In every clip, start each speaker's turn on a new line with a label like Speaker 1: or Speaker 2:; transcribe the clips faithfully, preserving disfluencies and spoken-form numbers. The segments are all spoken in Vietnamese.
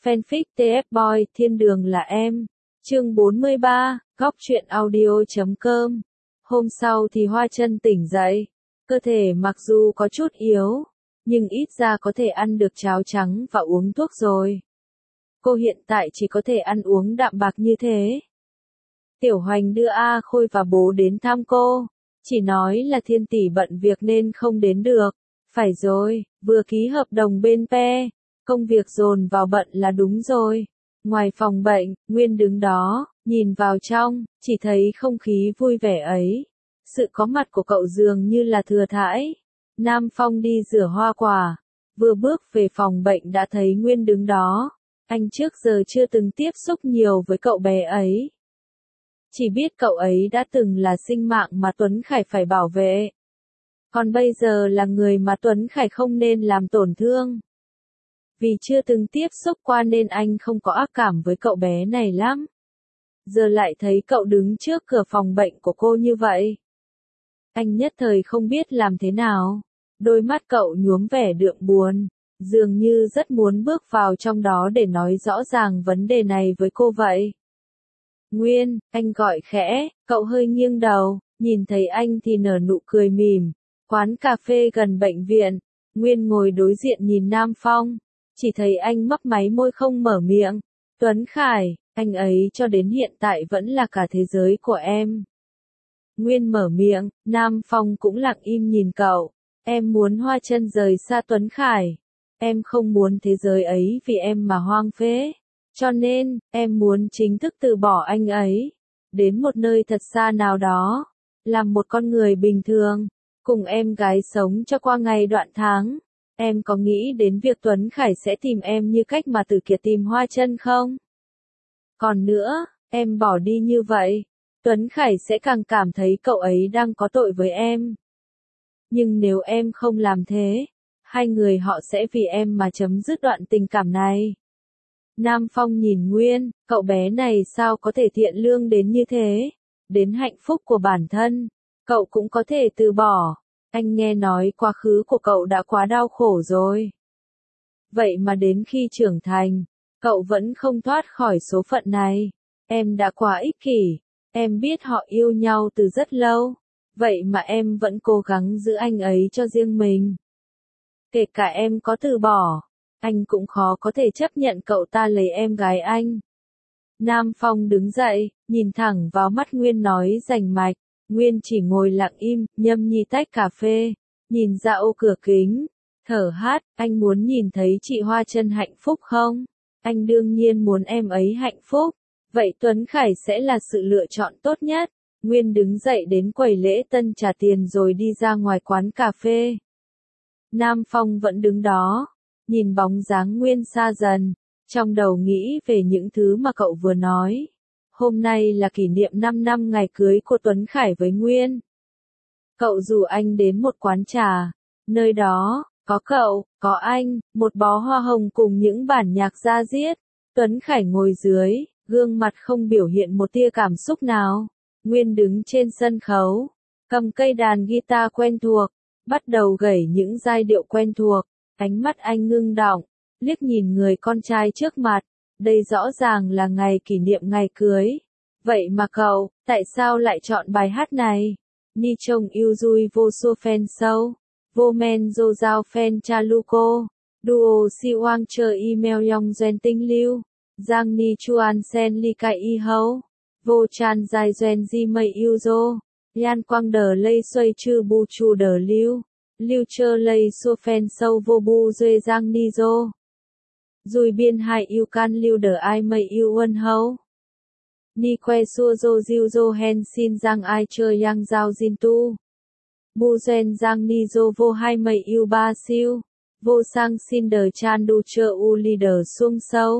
Speaker 1: Fanfic tê ép Boy, Thiên đường là em. Chương bốn mươi ba, góc truyện audio chấm com. Hôm sau thì Hoa Chân tỉnh dậy. Cơ thể mặc dù có chút yếu, nhưng ít ra có thể ăn được cháo trắng và uống thuốc rồi. Cô hiện tại chỉ có thể ăn uống đạm bạc như thế. Tiểu Hoành đưa A Khôi và bố đến thăm cô. Chỉ nói là Thiên tỷ bận việc nên không đến được. Phải rồi, vừa ký hợp đồng bên pê. Công việc dồn vào bận là đúng rồi. Ngoài phòng bệnh, Nguyên đứng đó, nhìn vào trong, chỉ thấy không khí vui vẻ ấy. Sự có mặt của cậu dường như là thừa thãi. Nam Phong đi rửa hoa quả. Vừa bước về phòng bệnh đã thấy Nguyên đứng đó. Anh trước giờ chưa từng tiếp xúc nhiều với cậu bé ấy. Chỉ biết cậu ấy đã từng là sinh mạng mà Tuấn Khải phải bảo vệ. Còn bây giờ là người mà Tuấn Khải không nên làm tổn thương. Vì chưa từng tiếp xúc qua nên anh không có ác cảm với cậu bé này lắm. Giờ lại thấy cậu đứng trước cửa phòng bệnh của cô như vậy. Anh nhất thời không biết làm thế nào. Đôi mắt cậu nhuốm vẻ đượm buồn. Dường như rất muốn bước vào trong đó để nói rõ ràng vấn đề này với cô vậy. Nguyên, anh gọi khẽ, cậu hơi nghiêng đầu, nhìn thấy anh thì nở nụ cười mỉm. Quán cà phê gần bệnh viện, Nguyên ngồi đối diện nhìn Nam Phong. Chỉ thấy anh mấp máy môi không mở miệng. Tuấn Khải, anh ấy cho đến hiện tại vẫn là cả thế giới của em. Nguyên mở miệng, Nam Phong cũng lặng im nhìn cậu. Em muốn Hoa Chân rời xa Tuấn Khải. Em không muốn thế giới ấy vì em mà hoang phế. Cho nên, em muốn chính thức từ bỏ anh ấy. Đến một nơi thật xa nào đó. Làm một con người bình thường. Cùng em gái sống cho qua ngày đoạn tháng. Em có nghĩ đến việc Tuấn Khải sẽ tìm em như cách mà Tử Kiệt tìm Hoa Chân không? Còn nữa, em bỏ đi như vậy, Tuấn Khải sẽ càng cảm thấy cậu ấy đang có tội với em. Nhưng nếu em không làm thế, hai người họ sẽ vì em mà chấm dứt đoạn tình cảm này. Nam Phong nhìn Nguyên, cậu bé này sao có thể thiện lương đến như thế? Đến hạnh phúc của bản thân, cậu cũng có thể từ bỏ. Anh nghe nói quá khứ của cậu đã quá đau khổ rồi. Vậy mà đến khi trưởng thành, cậu vẫn không thoát khỏi số phận này. Em đã quá ích kỷ. Em biết họ yêu nhau từ rất lâu. Vậy mà em vẫn cố gắng giữ anh ấy cho riêng mình. Kể cả em có từ bỏ, anh cũng khó có thể chấp nhận cậu ta lấy em gái anh. Nam Phong đứng dậy, nhìn thẳng vào mắt Nguyên nói rành mạch. Nguyên chỉ ngồi lặng im, nhâm nhi tách cà phê, nhìn ra ô cửa kính, thở hát, anh muốn nhìn thấy chị Hoa Chân hạnh phúc không? Anh đương nhiên muốn em ấy hạnh phúc, vậy Tuấn Khải sẽ là sự lựa chọn tốt nhất. Nguyên đứng dậy đến quầy lễ tân trả tiền rồi đi ra ngoài quán cà phê. Nam Phong vẫn đứng đó, nhìn bóng dáng Nguyên xa dần, trong đầu nghĩ về những thứ mà cậu vừa nói. Hôm nay là kỷ niệm năm năm ngày cưới của Tuấn Khải với Nguyên. Cậu rủ anh đến một quán trà. Nơi đó, có cậu, có anh, một bó hoa hồng cùng những bản nhạc da diết. Tuấn Khải ngồi dưới, gương mặt không biểu hiện một tia cảm xúc nào. Nguyên đứng trên sân khấu, cầm cây đàn guitar quen thuộc, bắt đầu gảy những giai điệu quen thuộc. Ánh mắt anh ngưng đọng, liếc nhìn người con trai trước mặt. Đây rõ ràng là ngày kỷ niệm ngày cưới. Vậy mà cậu, tại sao lại chọn bài hát này? Ni trông yêu dui vô xua phen sâu. Vô men dô giao phen cha lu cô. Duo si oang chờ email yong doen tinh lưu. Giang ni chuan sen li kai y hâu. Vô chan dài doen di mây yêu dô. Yan quang đờ lây xoay chư bu chu đờ lưu. Lưu chơ lây xua phen sâu vô bu duê giang ni dô. Dùi biên hai yêu can lưu đờ ai mây yêu uân hâu. Ni que xua dô diêu dô hen xin giang ai chơi yang giao jin tu. Bu gen giang ni dô vô hai mây yêu ba siêu. Vô sang xin đờ chan đu chơ u li đờ xuông sâu.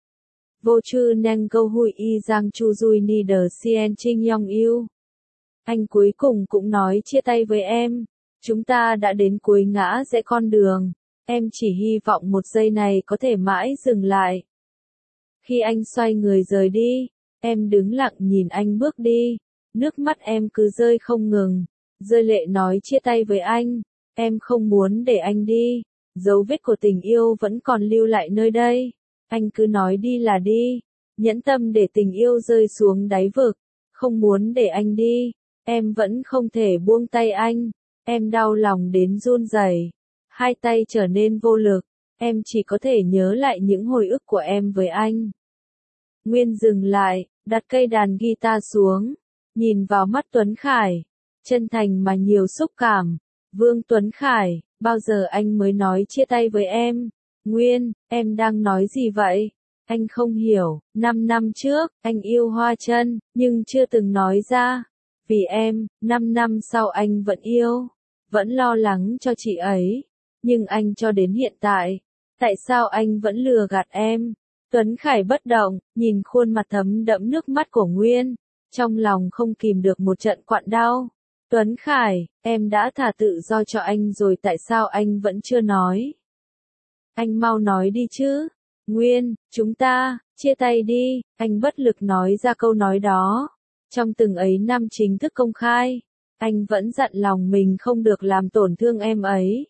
Speaker 1: Vô chư neng câu hui y giang chu dùi ni đờ sien trinh yong yêu. Anh cuối cùng cũng nói chia tay với em. Chúng ta đã đến cuối ngã rẽ con đường. Em chỉ hy vọng một giây này có thể mãi dừng lại. Khi anh xoay người rời đi, em đứng lặng nhìn anh bước đi. Nước mắt em cứ rơi không ngừng. Rơi lệ nói chia tay với anh. Em không muốn để anh đi. Dấu vết của tình yêu vẫn còn lưu lại nơi đây. Anh cứ nói đi là đi. Nhẫn tâm để tình yêu rơi xuống đáy vực. Không muốn để anh đi. Em vẫn không thể buông tay anh. Em đau lòng đến run rẩy. Hai tay trở nên vô lực. Em chỉ có thể nhớ lại những hồi ức của em với anh. Nguyên dừng lại, đặt cây đàn guitar xuống. Nhìn vào mắt Tuấn Khải. Chân thành mà nhiều xúc cảm. Vương Tuấn Khải, bao giờ anh mới nói chia tay với em? Nguyên, em đang nói gì vậy? Anh không hiểu, năm năm trước, anh yêu Hoa Chân, nhưng chưa từng nói ra. Vì em, năm năm sau anh vẫn yêu, vẫn lo lắng cho chị ấy. Nhưng anh cho đến hiện tại, tại sao anh vẫn lừa gạt em? Tuấn Khải bất động, nhìn khuôn mặt thấm đẫm nước mắt của Nguyên, trong lòng không kìm được một trận quặn đau. Tuấn Khải, em đã thả tự do cho anh rồi tại sao anh vẫn chưa nói? Anh mau nói đi chứ. Nguyên, chúng ta, chia tay đi, anh bất lực nói ra câu nói đó. Trong từng ấy năm chính thức công khai, anh vẫn dặn lòng mình không được làm tổn thương em ấy.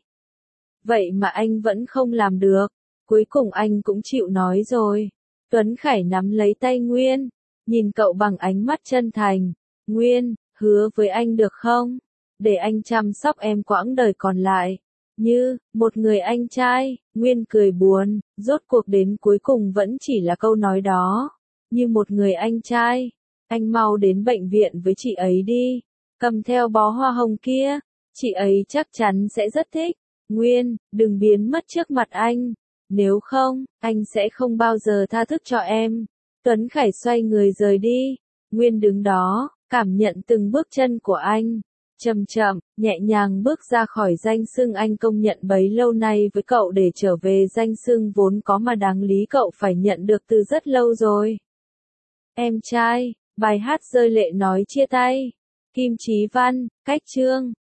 Speaker 1: Vậy mà anh vẫn không làm được, cuối cùng anh cũng chịu nói rồi. Tuấn Khải nắm lấy tay Nguyên, nhìn cậu bằng ánh mắt chân thành. Nguyên, hứa với anh được không? Để anh chăm sóc em quãng đời còn lại. Như, một người anh trai, Nguyên cười buồn, rốt cuộc đến cuối cùng vẫn chỉ là câu nói đó. Như một người anh trai, anh mau đến bệnh viện với chị ấy đi, cầm theo bó hoa hồng kia, chị ấy chắc chắn sẽ rất thích. Nguyên, đừng biến mất trước mặt anh, nếu không, anh sẽ không bao giờ tha thứ cho em. Tuấn Khải xoay người rời đi, Nguyên đứng đó, cảm nhận từng bước chân của anh. Chậm chậm, nhẹ nhàng bước ra khỏi danh xưng anh công nhận bấy lâu nay với cậu để trở về danh xưng vốn có mà đáng lý cậu phải nhận được từ rất lâu rồi. Em trai, bài hát rơi lệ nói chia tay. Kim Chí Văn, Cách Chương.